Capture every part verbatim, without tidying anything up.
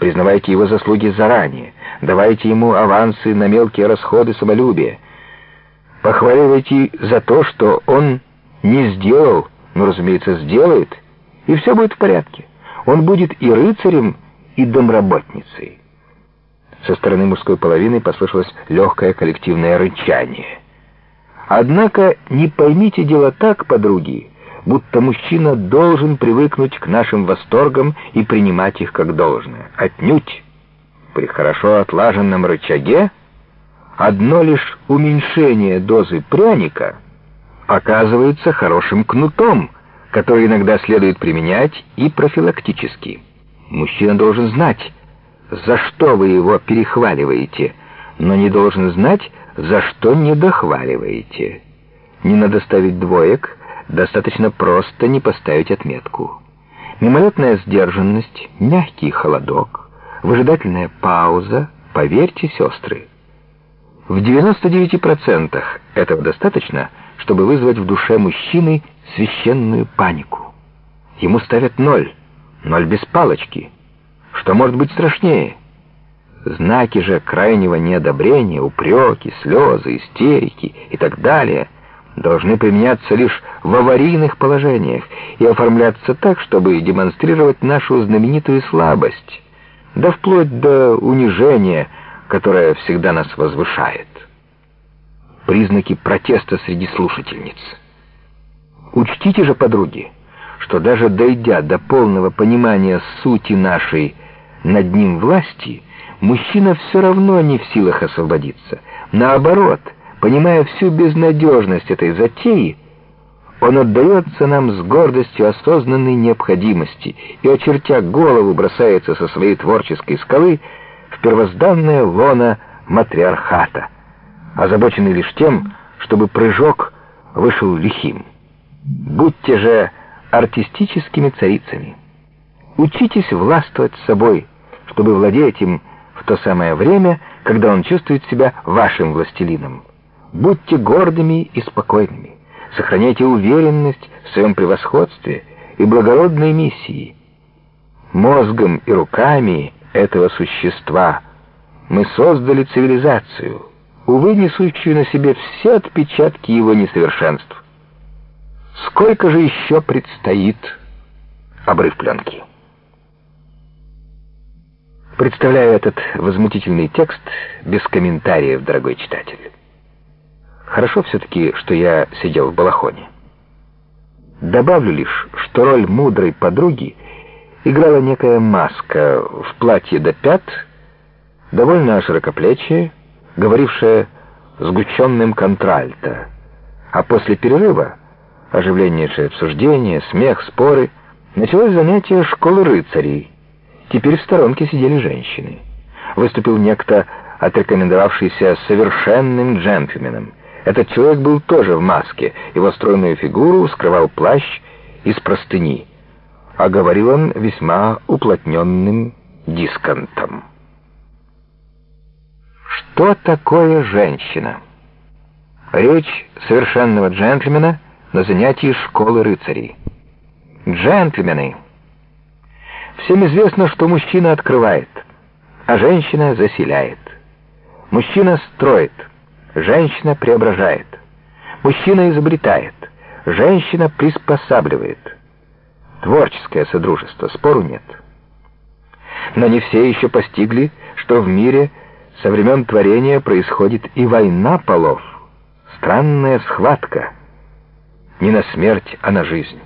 Признавайте его заслуги заранее, давайте ему авансы на мелкие расходы самолюбия. Похваливайте за то, что он не сделал, но, разумеется, сделает, и все будет в порядке. Он будет и рыцарем, и домработницей. Со стороны мужской половины послышалось легкое коллективное рычание. Однако не поймите дело так, подруги, будто мужчина должен привыкнуть к нашим восторгам и принимать их как должное. Отнюдь. При хорошо отлаженном рычаге одно лишь уменьшение дозы пряника оказывается хорошим кнутом, который иногда следует применять и профилактически. Мужчина должен знать, за что вы его перехваливаете, но не должен знать, за что не дохваливаете. Не надо ставить двоек, достаточно просто не поставить отметку. Мимолетная сдержанность, мягкий холодок, выжидательная пауза, поверьте, сестры. В девяноста девяти процентах этого достаточно, чтобы вызвать в душе мужчины священную панику. Ему ставят ноль, ноль без палочки. Что может быть страшнее? Знаки же крайнего неодобрения, упреки, слезы, истерики и так далее должны применяться лишь в аварийных положениях и оформляться так, чтобы демонстрировать нашу знаменитую слабость, да вплоть до унижения, которое всегда нас возвышает. Признаки протеста среди слушательниц. Учтите же, подруги, что даже дойдя до полного понимания сути нашей над ним власти, мужчина все равно не в силах освободиться. Наоборот, понимая всю безнадежность этой затеи, он отдается нам с гордостью осознанной необходимости и, очертя голову, бросается со своей творческой скалы в первозданное лоно матриархата, озабоченный лишь тем, чтобы прыжок вышел лихим. Будьте же артистическими царицами. Учитесь властвовать собой, чтобы владеть им в то самое время, когда он чувствует себя вашим властелином. Будьте гордыми и спокойными. Сохраняйте уверенность в своем превосходстве и благородной миссии. Мозгом и руками этого существа мы создали цивилизацию, увы, несущую на себе все отпечатки его несовершенств. Сколько же еще предстоит? Обрыв пленки. Представляю этот возмутительный текст без комментариев, дорогой читатель. Хорошо все-таки, что я сидел в балахоне. Добавлю лишь, что роль мудрой подруги играла некая маска в платье до пят, довольно широкоплечая, говорившая сгущенным контральто, а после перерыва оживленнейшее обсуждение, смех, споры, началось занятие школы рыцарей. Теперь в сторонке сидели женщины. Выступил некто, отрекомендовавшийся совершенным джентльменом. Этот человек был тоже в маске, его стройную фигуру скрывал плащ из простыни, а говорил он весьма уплотненным дисконтом. Что такое женщина? Речь совершенного джентльмена на занятии школы рыцарей. Джентльмены! Всем известно, что мужчина открывает, а женщина заселяет. Мужчина строит, женщина преображает. Мужчина изобретает, женщина приспосабливает. Творческое содружество, спору нет. Но не все еще постигли, что в мире со времен творения происходит и война полов, странная схватка, не на смерть, а на жизнь.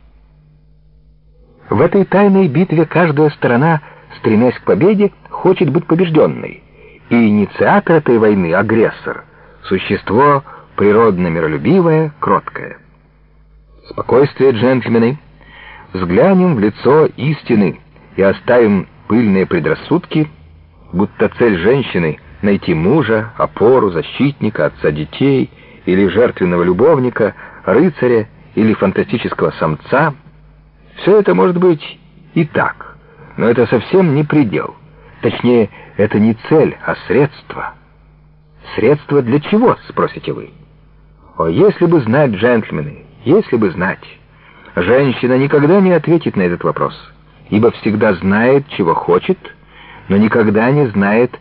В этой тайной битве каждая сторона, стремясь к победе, хочет быть побежденной, и инициатор этой войны — агрессор, существо природно миролюбивое, кроткое. Спокойствие, джентльмены, взглянем в лицо истины и оставим пыльные предрассудки, будто цель женщины — найти мужа, опору, защитника, отца детей или жертвенного любовника, рыцаря или фантастического самца. Все это может быть и так, но это совсем не предел. Точнее, это не цель, а средство. Средство для чего, спросите вы? О, если бы знать, джентльмены, если бы знать. Женщина никогда не ответит на этот вопрос, ибо всегда знает, чего хочет, но никогда не знает,